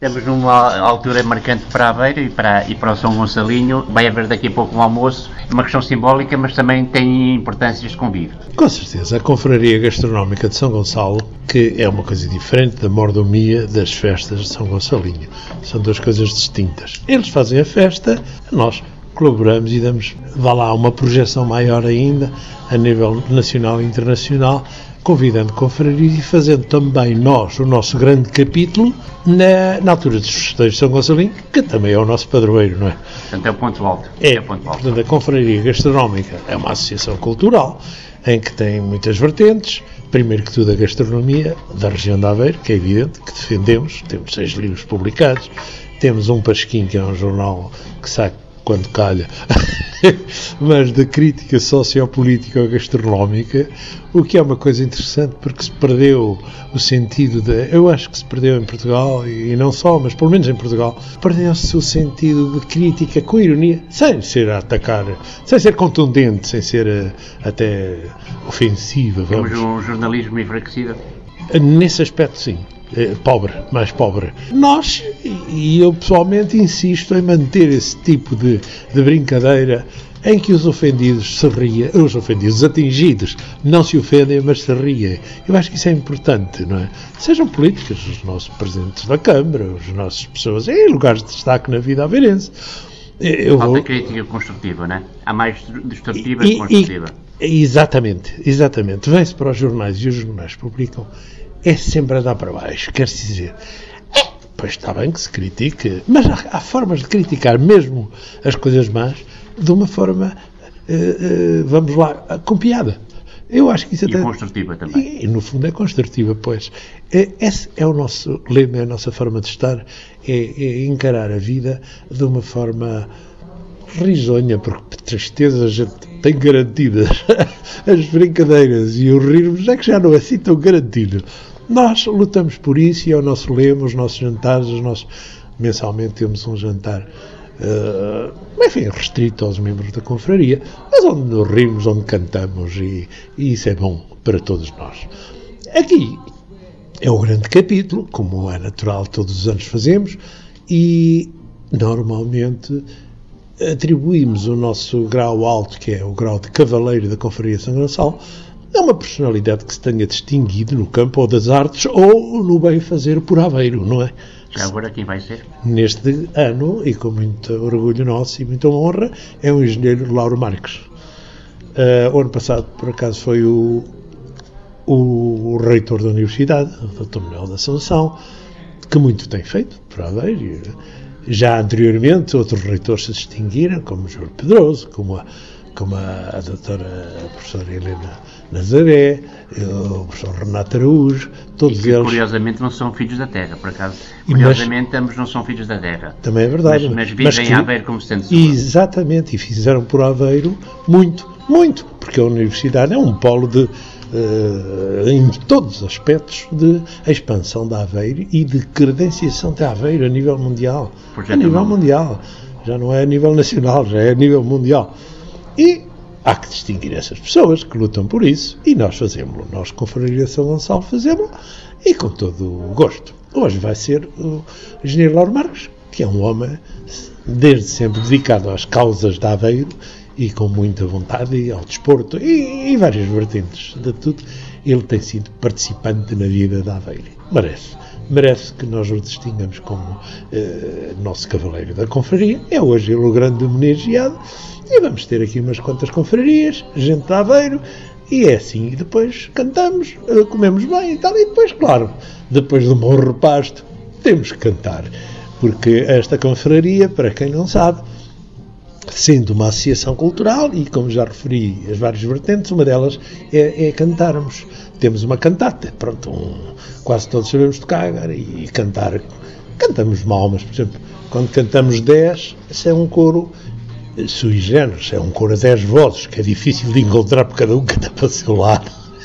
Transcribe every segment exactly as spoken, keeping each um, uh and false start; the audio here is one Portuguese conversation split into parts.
Estamos numa altura marcante para Aveiro e para, e para o São Gonçalinho. Vai haver daqui a pouco um almoço. É uma questão simbólica, mas também tem importância este convívio. Com certeza. A Confraria Gastronómica de São Gonçalo, que é uma coisa diferente da mordomia das festas de São Gonçalinho. São duas coisas distintas. Eles fazem a festa, nós colaboramos e damos, vá lá, uma projeção maior ainda, a nível nacional e internacional, convidando confrarias e fazendo também nós o nosso grande capítulo na, na altura dos festejos de São Gonçalinho, que também é o nosso padroeiro, não é? Portanto, é o ponto alto. É, é o ponto alto. Portanto, a Confraria Gastronómica é uma associação cultural em que tem muitas vertentes. Primeiro que tudo a gastronomia da região de Aveiro, que é evidente que defendemos, temos seis livros publicados, temos um Pasquim, que é um jornal que sai quando calha, mas da crítica sociopolítica ou gastronómica, o que é uma coisa interessante, porque se perdeu o sentido de, eu acho que se perdeu em Portugal, e não só, mas pelo menos em Portugal, perdeu-se o sentido de crítica com ironia, sem ser a atacar, sem ser contundente, sem ser uh, até ofensiva. Vamos. Temos um jornalismo enfraquecido. Nesse aspecto, sim. Pobre, mais pobre. Nós, e eu pessoalmente insisto em manter esse tipo de, de brincadeira em que os ofendidos se riem, os ofendidos, os atingidos, não se ofendem, mas se riem. Eu acho que isso é importante, não é? Sejam políticos, os nossos presidentes da Câmara, as nossas pessoas em lugares de destaque na vida aveirense. Eu Falta vou... crítica construtiva, não é? Há mais destrutiva e construtiva. E, exatamente, exatamente. Vem-se para os jornais e os jornais publicam. É sempre a dar para baixo, quer-se dizer, é, pois está bem que se critique, mas há, há formas de criticar mesmo as coisas más de uma forma, uh, uh, vamos lá, com piada. Eu acho que isso e até... construtiva também. E, no fundo é construtiva, pois. É, esse é o nosso lema, é a nossa forma de estar, é, é encarar a vida de uma forma risonha, porque tristeza a gente tem garantidas. As brincadeiras e os rirmos é que já não é assim tão garantido. Nós lutamos por isso e é o nosso lema, os nossos jantares, os nossos... mensalmente temos um jantar, uh, enfim, restrito aos membros da confraria, mas onde nos rimos, onde cantamos e, e isso é bom para todos nós. Aqui é o grande capítulo, como é natural, todos os anos fazemos, e normalmente atribuímos o nosso grau alto, que é o grau de cavaleiro da Confraria de São Gonçalo, a uma personalidade que se tenha distinguido no campo ou das artes ou no bem-fazer por Aveiro, não é? Já agora quem vai ser? Neste ano, e com muito orgulho nosso e muita honra, é o engenheiro Lauro Marques. Uh, o ano passado, por acaso, foi o, o, o reitor da Universidade, o doutor Manuel da Assunção, que muito tem feito por Aveiro. Já anteriormente, outros reitores se distinguiram, como o Júlio Pedroso, como a, como a, a doutora a professora Helena Nazaré, o professor Renato Araújo, todos e que, eles... curiosamente não são filhos da terra, por acaso. Curiosamente mas, ambos não são filhos da terra. Também é verdade. Mas, mas vivem mas que, em Aveiro como sendo sua. Exatamente, e fizeram por Aveiro muito, muito, porque a universidade é um polo de... Uh, em todos os aspectos de expansão da Aveiro e de credenciação de Aveiro a nível mundial. Projeto a nível não. mundial. Já não é a nível nacional, já é a nível mundial. E há que distinguir essas pessoas que lutam por isso e nós fazemos-lo. Nós, Confraria São Gonçalo, fazemos-lo e com todo o gosto. Hoje vai ser o engenheiro Lauro Marques, que é um homem desde sempre dedicado às causas da Aveiro e com muita vontade e ao desporto e, e várias vertentes de tudo. Ele tem sido participante na vida da Aveiro. Merece. Merece que nós o distingamos como eh, nosso cavaleiro da confraria. É hoje ele o grande homenageado e vamos ter aqui umas quantas confrarias, gente da Aveiro, e é assim. E depois cantamos, eh, comemos bem e tal, e depois, claro, depois de um bom repasto, temos que cantar. Porque esta confraria, para quem não sabe, sendo uma associação cultural, e como já referi as várias vertentes, uma delas é, é cantarmos. Temos uma cantata, pronto, um, quase todos sabemos tocar e cantar. Cantamos mal, mas, por exemplo, quando cantamos dez, esse é um coro sui generis, é um coro a dez vozes, que é difícil de encontrar porque cada um canta para o seu lado.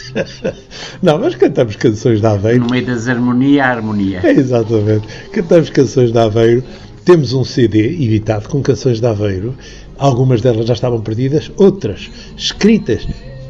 Não, mas cantamos canções de Aveiro. No meio da desarmonia, a harmonia. É, exatamente. Cantamos canções de Aveiro. Temos um C D editado com canções de Aveiro, algumas delas já estavam perdidas, outras escritas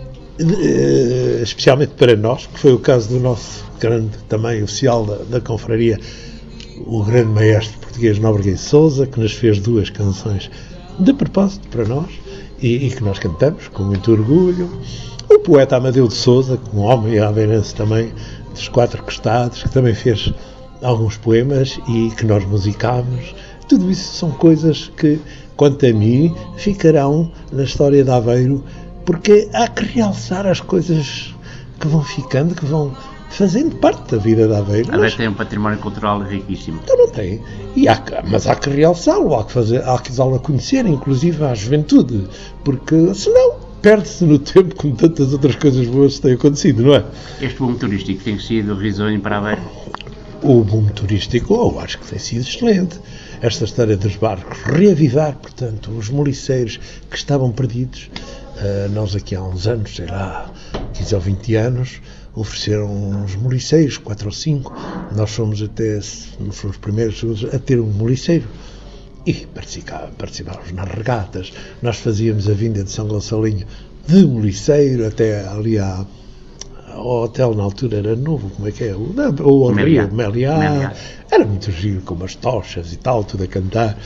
uh, especialmente para nós, que foi o caso do nosso grande também oficial da, da confraria, o grande maestro português Nóbrega e Sousa, que nos fez duas canções de propósito para nós e, e que nós cantamos com muito orgulho. O poeta Amadeu de Sousa, um homem aveirense também dos Quatro Costados, que também fez alguns poemas e que nós musicámos. Tudo isso são coisas que, quanto a mim, ficarão na história de Aveiro, porque há que realçar as coisas que vão ficando, que vão fazendo parte da vida de Aveiro. Aveiro mas... tem um património cultural riquíssimo. Então não tem. E há que, mas há que realçá-lo, há que, fazer, há que dá-lo a conhecer, inclusive à juventude, porque senão perde-se no tempo com tantas outras coisas boas que têm acontecido, não é? Este boom turístico tem sido risonho para Aveiro? O boom turístico, eu acho que tem sido excelente. Esta história dos barcos, reavivar, portanto, os moliceiros que estavam perdidos. Uh, nós aqui há uns anos, sei lá, quinze ou vinte anos, ofereceram uns moliceiros, quatro ou cinco. Nós fomos até, fomos os primeiros a ter um moliceiro. E participávamos nas regatas. Nós fazíamos a vinda de São Gonçalinho de moliceiro até ali à, ao hotel, na altura era novo, como é que é? O, o Rio, Meliá. Era muito giro, com umas tochas e tal, tudo a cantar.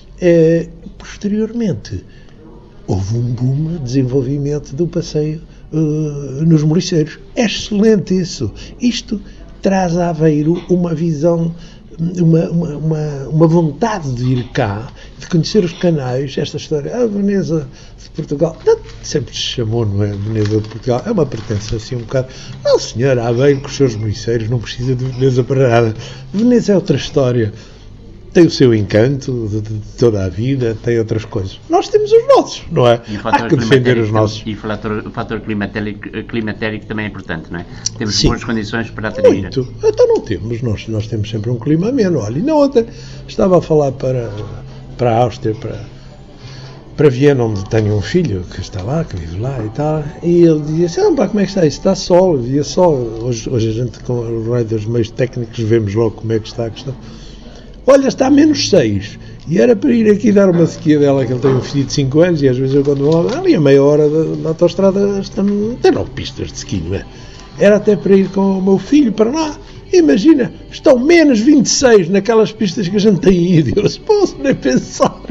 É, posteriormente, houve um boom de desenvolvimento do passeio uh, nos moliceiros. É excelente isso. Isto traz a Aveiro uma visão, uma, uma, uma, uma vontade de ir cá, de conhecer os canais, esta história, a Veneza de Portugal, sempre se chamou, não é? Veneza de Portugal, é uma pertença assim um bocado. Não, senhor, Aveiro com os seus moliceiros, não precisa de Veneza para nada. Veneza é outra história. Tem o seu encanto de, de toda a vida, tem outras coisas. Nós temos os nossos, não é? Há que defender os nossos. E o fator, o fator climatérico, climatérico também é importante, não é? Temos Sim. boas condições para atrair. Muito. Então não temos, nós, nós temos sempre um clima ameno. Olha, e na outra, estava a falar para, para a Áustria, para, para Viena, onde tenho um filho que está lá, que vive lá e tal, e ele dizia assim, ah, pá, como é que está isso? Está sol, via sol. Hoje, hoje a gente, com o raio dos meios técnicos, vemos logo como é que está a questão. Olha, está a menos seis. E era para ir aqui dar uma sequia dela, que ele tem um filho de cinco anos, e às vezes eu quando vou lá, ali a meia hora da, da autostrada, tem nove pistas de ski, não é? Era até para ir com o meu filho para lá. Imagina, estão menos vinte e seis naquelas pistas que a gente tem ido. Eu disse, posso nem pensar.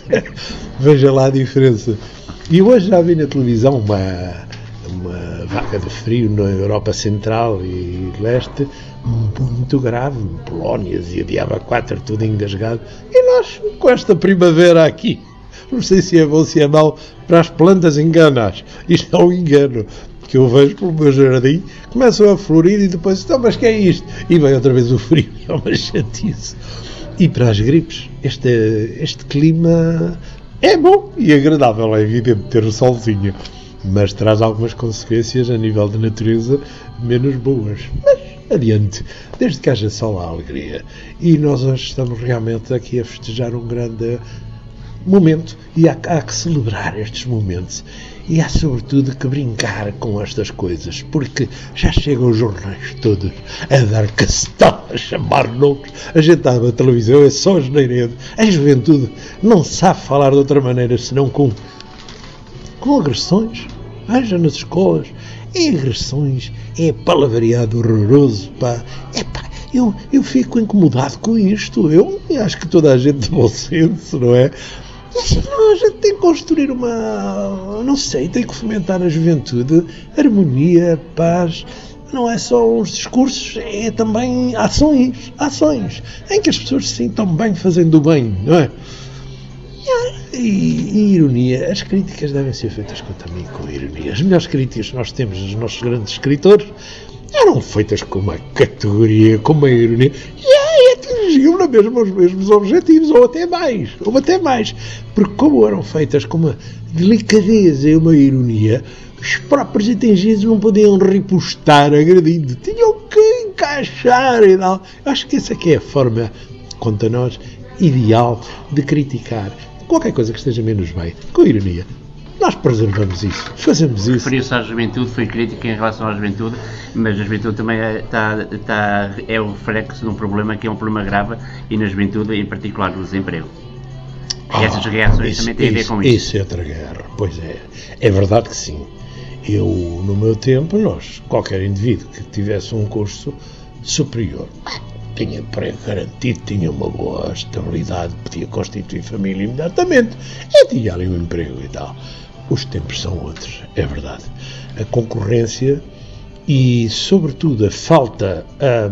Veja lá a diferença. E hoje já vi na televisão uma, uma vaga de frio na Europa Central e Leste, muito grave, Polónias e a Diaba quatro, tudo engasgado. E nós, com esta primavera aqui, não sei se é bom ou se é mau, para as plantas enganas. Isto é um engano que eu vejo pelo meu jardim, começam a florir e depois, então, mas que é isto? E vem outra vez o frio, é uma chatice. E para as gripes, este, este clima é bom e agradável, é evidente ter o solzinho, mas traz algumas consequências a nível de natureza menos boas. Mas adiante, desde que haja sol há alegria. E nós hoje estamos realmente aqui a festejar um grande momento e há, há que celebrar estes momentos. E há sobretudo que brincar com estas coisas, porque já chegam os jornais todos a dar castelo, a chamar nomes. A gente está na televisão, é só asneiredo. A juventude não sabe falar de outra maneira senão com, com agressões. Veja nas escolas, é agressões, é palavreado horroroso, pá. É pá, eu, eu fico incomodado com isto. Eu acho que toda a gente de bom senso, não é? Não, a gente tem que construir uma, não sei, tem que fomentar na juventude harmonia, paz. Não é só uns discursos, é também ações, ações, em que as pessoas se sintam bem fazendo o bem, não é? E, e ironia, as críticas devem ser feitas também com ironia. As melhores críticas que nós temos dos nossos grandes escritores eram feitas com uma categoria, com uma ironia, e atingiam na mesma os mesmos objetivos, ou até mais, ou até mais, porque como eram feitas com uma delicadeza e uma ironia, os próprios atingidos não podiam repostar agredindo, tinham que encaixar e tal. Acho que essa aqui é a forma, quanto a nós, ideal de criticar qualquer coisa que esteja menos bem, com ironia. Nós preservamos isso, fazemos isso. Referiu-se à juventude, foi crítica em relação à juventude, mas a juventude também é, está, está, é o reflexo de um problema que é um problema grave, e na juventude, em particular, o desemprego. E essas ah, reações isso, também têm isso, a ver com isso. Isso é outra guerra, pois é. É verdade que sim. Eu, no meu tempo, nós, qualquer indivíduo que tivesse um curso superior, tinha emprego garantido, tinha uma boa estabilidade, podia constituir família imediatamente, e tinha ali um emprego e tal. Os tempos são outros, é verdade. A concorrência e, sobretudo, a falta... A...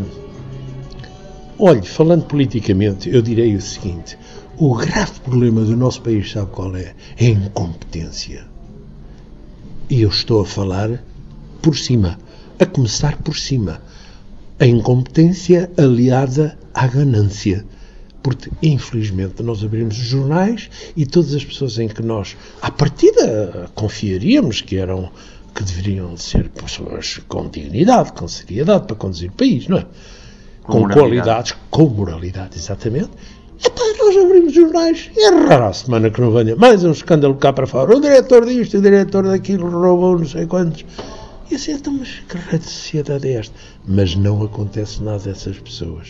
Olhe, falando politicamente, eu direi o seguinte: o grave problema do nosso país, sabe qual é? É a incompetência. E eu estou a falar por cima, a começar por cima. A incompetência aliada à ganância. Porque, infelizmente, nós abrimos os jornais e todas as pessoas em que nós, à partida, confiaríamos que eram, que deveriam ser pessoas com dignidade, com seriedade para conduzir o país, não é? Com, com qualidades, com moralidade, exatamente. Então nós abrimos os jornais e é rara a semana que não venha mais um escândalo cá para fora. O diretor disto, o diretor daquilo roubou não sei quantos. E assim, então, mas que raio de sociedade é esta? Mas não acontece nada dessas pessoas.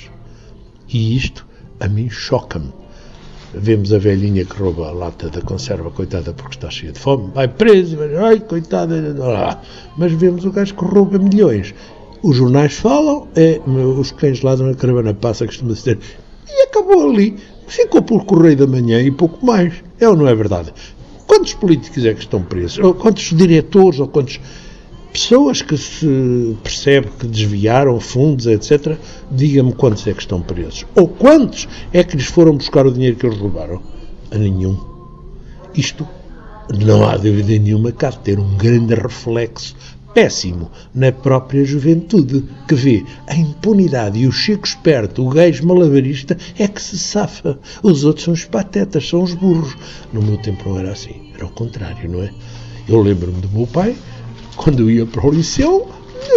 E isto, a mim, choca-me. Vemos a velhinha que rouba a lata da conserva, coitada, porque está cheia de fome, vai preso, vai, ai, coitada, mas vemos o gajo que rouba milhões. Os jornais falam, é, os cães ladram, a caravana passa, costuma dizer, e acabou ali, ficou por correio da manhã e pouco mais. É ou não é verdade? Quantos políticos é que estão presos? Ou quantos diretores, ou quantas pessoas que se percebe que desviaram fundos, etcétera, diga-me quantos é que estão presos. Ou quantos é que lhes foram buscar o dinheiro que eles roubaram? A nenhum. Isto, não há dúvida nenhuma, que há de ter um grande reflexo péssimo na própria juventude, que vê a impunidade e o chico esperto, o gajo malabarista, é que se safa. Os outros são os patetas, são os burros. No meu tempo não era assim, era o contrário, não é? Eu lembro-me do meu pai, quando eu ia para o liceu,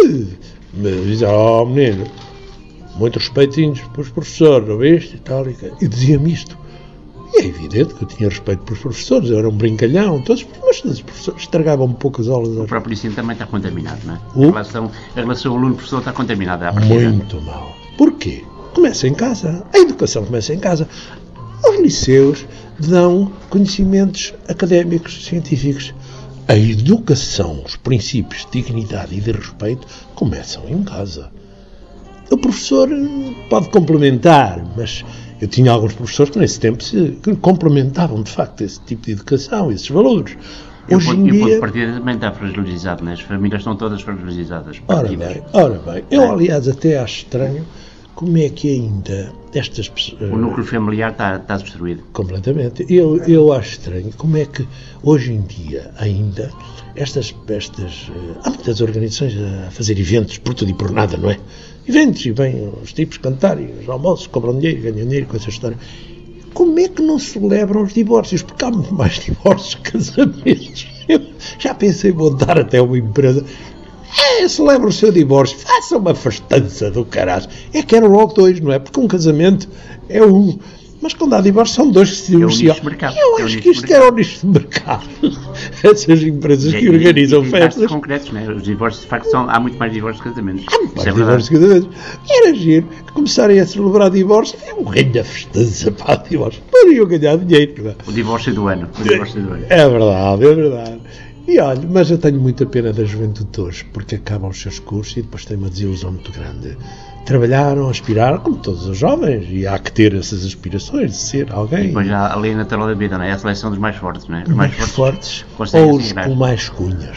me dizia, oh menino, muito respeitinhos para os professores, não viste? E, tal, e, e dizia-me isto. E é evidente que eu tinha respeito pelos professores, eu era um brincalhão, todos, mas todos os professores estragavam um pouco as aulas. O próprio ensino também está contaminado, não é? Uh? A relação, a relação aluno-professor está contaminada à partida. Muito mal. Porquê? Começa em casa. A educação começa em casa. Os liceus dão conhecimentos académicos, científicos. A educação, os princípios de dignidade e de respeito começam em casa. O professor pode complementar, mas eu tinha alguns professores que nesse tempo se, que complementavam de facto esse tipo de educação, esses valores. Hoje em dia... E o ponto de partida também está fragilizado, né? As famílias estão todas fragilizadas. Ora bem, ora bem. Eu, aliás, até acho estranho como é que ainda estas pessoas... O núcleo familiar está, está destruído. Completamente. Eu, eu acho estranho como é que hoje em dia ainda estas... estas há muitas organizações a fazer eventos por tudo e por nada, não é? Eventos, e vêm os tipos cantar, e os almoços, cobram dinheiro, ganham dinheiro com essa história. Como é que não celebram os divórcios? Porque há muito mais divórcios que casamentos. Eu já pensei em montar até uma empresa. É, celebra o seu divórcio, faça uma festança do caralho. É que eram logo dois, não é? Porque um casamento é um. Mas quando há divórcio são dois que se divorciam. É eu acho que isto era o nicho de mercado. Essas empresas que organizam festas. Concretos, né? Os divórcios, de facto, são, há muito mais divórcios que casamentos. Há muito mais é divórcios que casamentos. Era giro que começarem a celebrar divórcio. É um grande festança para o divórcio. Poderiam ganhar dinheiro. Não é? O divórcio do ano. O divórcio do ano. É verdade, é verdade. E olha, mas eu tenho muita pena da juventude de hoje, porque acabam os seus cursos e depois têm uma desilusão muito grande. Trabalharam, aspiraram, como todos os jovens, e há que ter essas aspirações de ser alguém. E depois há a lei natural da vida, não é? É a seleção dos mais fortes, não é? Os mais, mais fortes, fortes ou os com mais cunhas.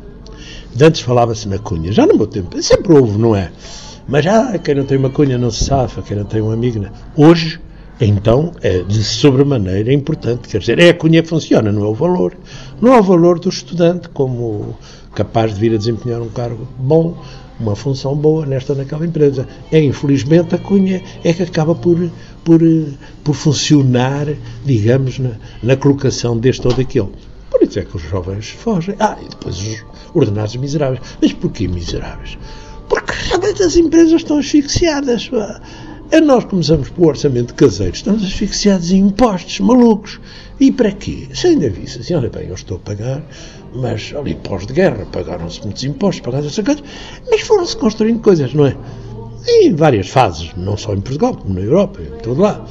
De antes falava-se na cunha, já no meu tempo, sempre houve, não é? Mas já, quem não tem uma cunha não se safa, quem não tem um amigo, não. Hoje, então, é de sobremaneira importante, quer dizer, é a cunha que funciona, não é o valor. Não é o valor do estudante como capaz de vir a desempenhar um cargo bom, uma função boa nesta ou naquela empresa. É, infelizmente, a cunha é que acaba por, por, por funcionar, digamos, na, na colocação deste ou daquele. Por isso é que os jovens fogem. Ah, e depois os ordenados miseráveis. Mas porquê miseráveis? Porque realmente as empresas estão asfixiadas. E nós começamos pelo orçamento caseiro, estamos asfixiados em impostos, malucos. E para quê? Se ainda visse assim, olha bem, eu estou a pagar, mas ali pós de guerra pagaram-se muitos impostos, pagaram-se essas coisas, mas foram-se construindo coisas, não é? Em várias fases, não só em Portugal, como na Europa, em todo lado.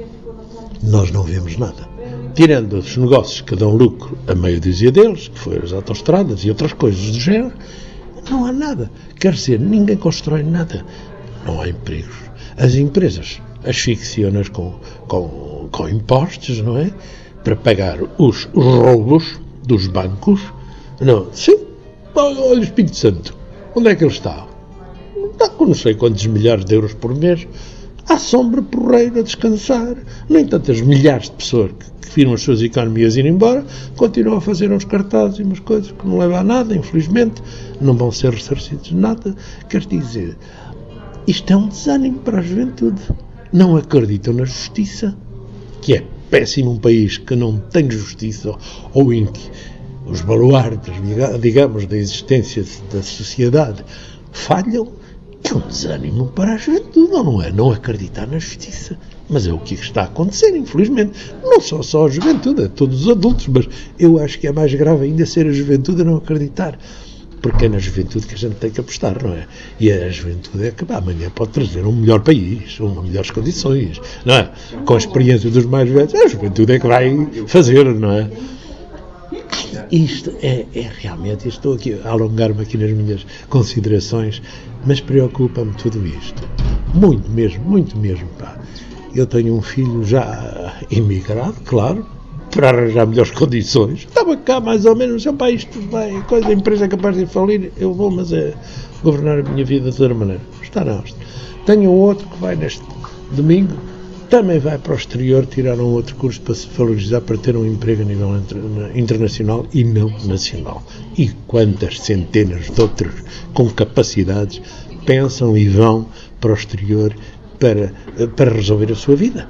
Nós não vemos nada. Tirando os negócios que dão lucro a meia dúzia deles, que foram as autoestradas e outras coisas do género, não há nada. Quer dizer, ninguém constrói nada. Não há empregos. As empresas asfixiam-nas com, com, com impostos, não é? Para pagar os, os roubos dos bancos. Não, sim, olha o Espírito Santo, onde é que ele está? Está com não sei quantos milhares de euros por mês, à sombra porreira a descansar. Nem tantas milhares de pessoas que, que viram as suas economias ir embora, continuam a fazer uns cartazes e umas coisas que não levam a nada, infelizmente, não vão ser ressarcidos de nada. Quer dizer, isto é um desânimo para a juventude. Não acreditam na justiça, que é péssimo um país que não tem justiça, ou em que os baluartes, digamos, da existência da sociedade falham. É um desânimo para a juventude, não é? Não acreditar na justiça. Mas é o que está a acontecer, infelizmente. Não só, só a juventude, a todos os adultos, mas eu acho que é mais grave ainda ser a juventude a não acreditar. Porque é na juventude que a gente tem que apostar, não é? E a juventude é que pá, amanhã pode trazer um melhor país, uma melhores condições, não é? Com a experiência dos mais velhos, a juventude é que vai fazer, não é? Isto é, é realmente, estou aqui a alongar-me aqui nas minhas considerações, mas preocupa-me tudo isto. Muito mesmo, muito mesmo, pá. Eu tenho um filho já emigrado, claro, para arranjar melhores condições. Estava cá mais ou menos, seu pai, isto vai, coisa, a empresa é capaz de falir, eu vou, mas é governar a minha vida de outra maneira. Está na Áustria. Tenho um outro que vai neste domingo, também vai para o exterior tirar um outro curso para se valorizar, para ter um emprego a nível internacional e não nacional. E quantas centenas de outros com capacidades pensam e vão para o exterior para, para resolver a sua vida.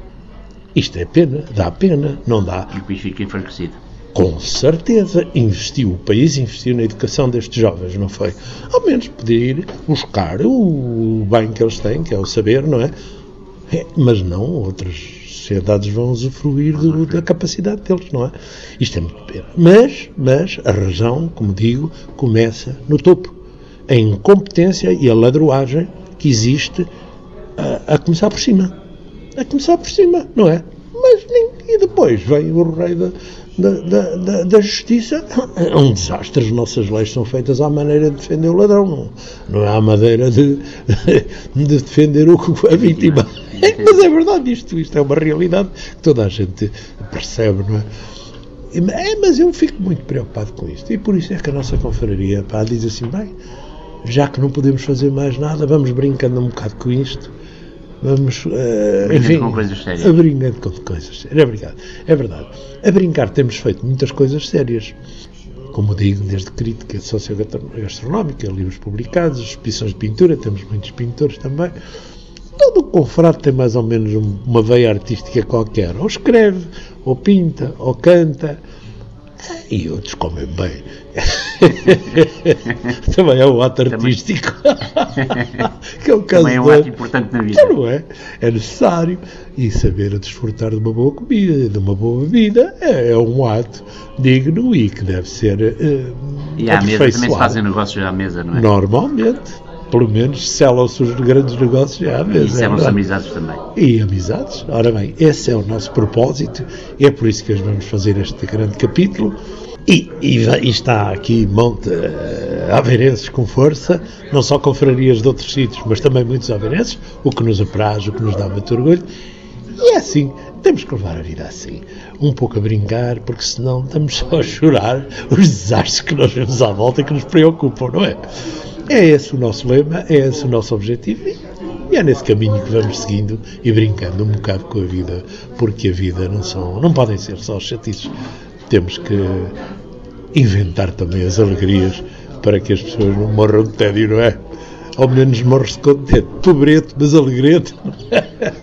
Isto é pena, dá pena, não dá. E o país fica enfraquecido. Com certeza, investiu, o país investiu na educação destes jovens, não foi? Ao menos poder ir buscar o bem que eles têm, que é o saber, não é? É, mas não, outras sociedades vão usufruir do, da capacidade deles, não é? Isto é muito pena. Mas, mas a razão, como digo, começa no topo. A incompetência e a ladroagem que existe a, a começar por cima. A começar por cima, não é? Mas nem, e depois vem o rei da, da, da, da, da justiça. É um desastre. As nossas leis são feitas à maneira de defender o ladrão, não, não é à maneira de, de defender o, a vítima. Mas é verdade, isto, isto é uma realidade que toda a gente percebe, não é? É, mas eu fico muito preocupado com isto, e por isso é que a nossa confraria, pá, diz assim, bem, já que não podemos fazer mais nada, vamos brincando um bocado com isto, vamos, uh, enfim, com coisas sérias. A brincando com coisas sérias, é verdade, é verdade. A brincar temos feito muitas coisas sérias, como digo, desde crítica sociogastronómica, livros publicados, exposições de pintura, temos muitos pintores também. Todo o confrade tem mais ou menos uma veia artística qualquer. Ou escreve, ou pinta, ou canta. E outros comem bem. Também é um ato artístico. Que é o caso também é um ato importante na vida. Não é? É necessário. E saber desfrutar de uma boa comida, de uma boa bebida, é, é um ato digno e que deve ser uh, e à mesa também se fazem negócios à mesa, não é? Normalmente. Pelo menos selam-se os grandes negócios à mesa. E selam-se amizades também. E amizades. Ora bem, esse é o nosso propósito. É por isso que hoje vamos fazer este grande capítulo. E, e, e está aqui monte uh, aveirenses com força, não só confrarias de outros sítios, mas também muitos aveirenses, o que nos apraz, o que nos dá muito orgulho. E é assim, temos que levar a vida assim, um pouco a brincar, porque senão estamos só a chorar os desastres que nós vemos à volta e que nos preocupam, não é? É esse o nosso lema, é esse o nosso objetivo e é nesse caminho que vamos seguindo e brincando um bocado com a vida, porque a vida não, são, não podem ser só chatices. Temos que inventar também as alegrias para que as pessoas não morram de tédio, não é? Ao menos morre-se contente, pobreto, mas alegrete.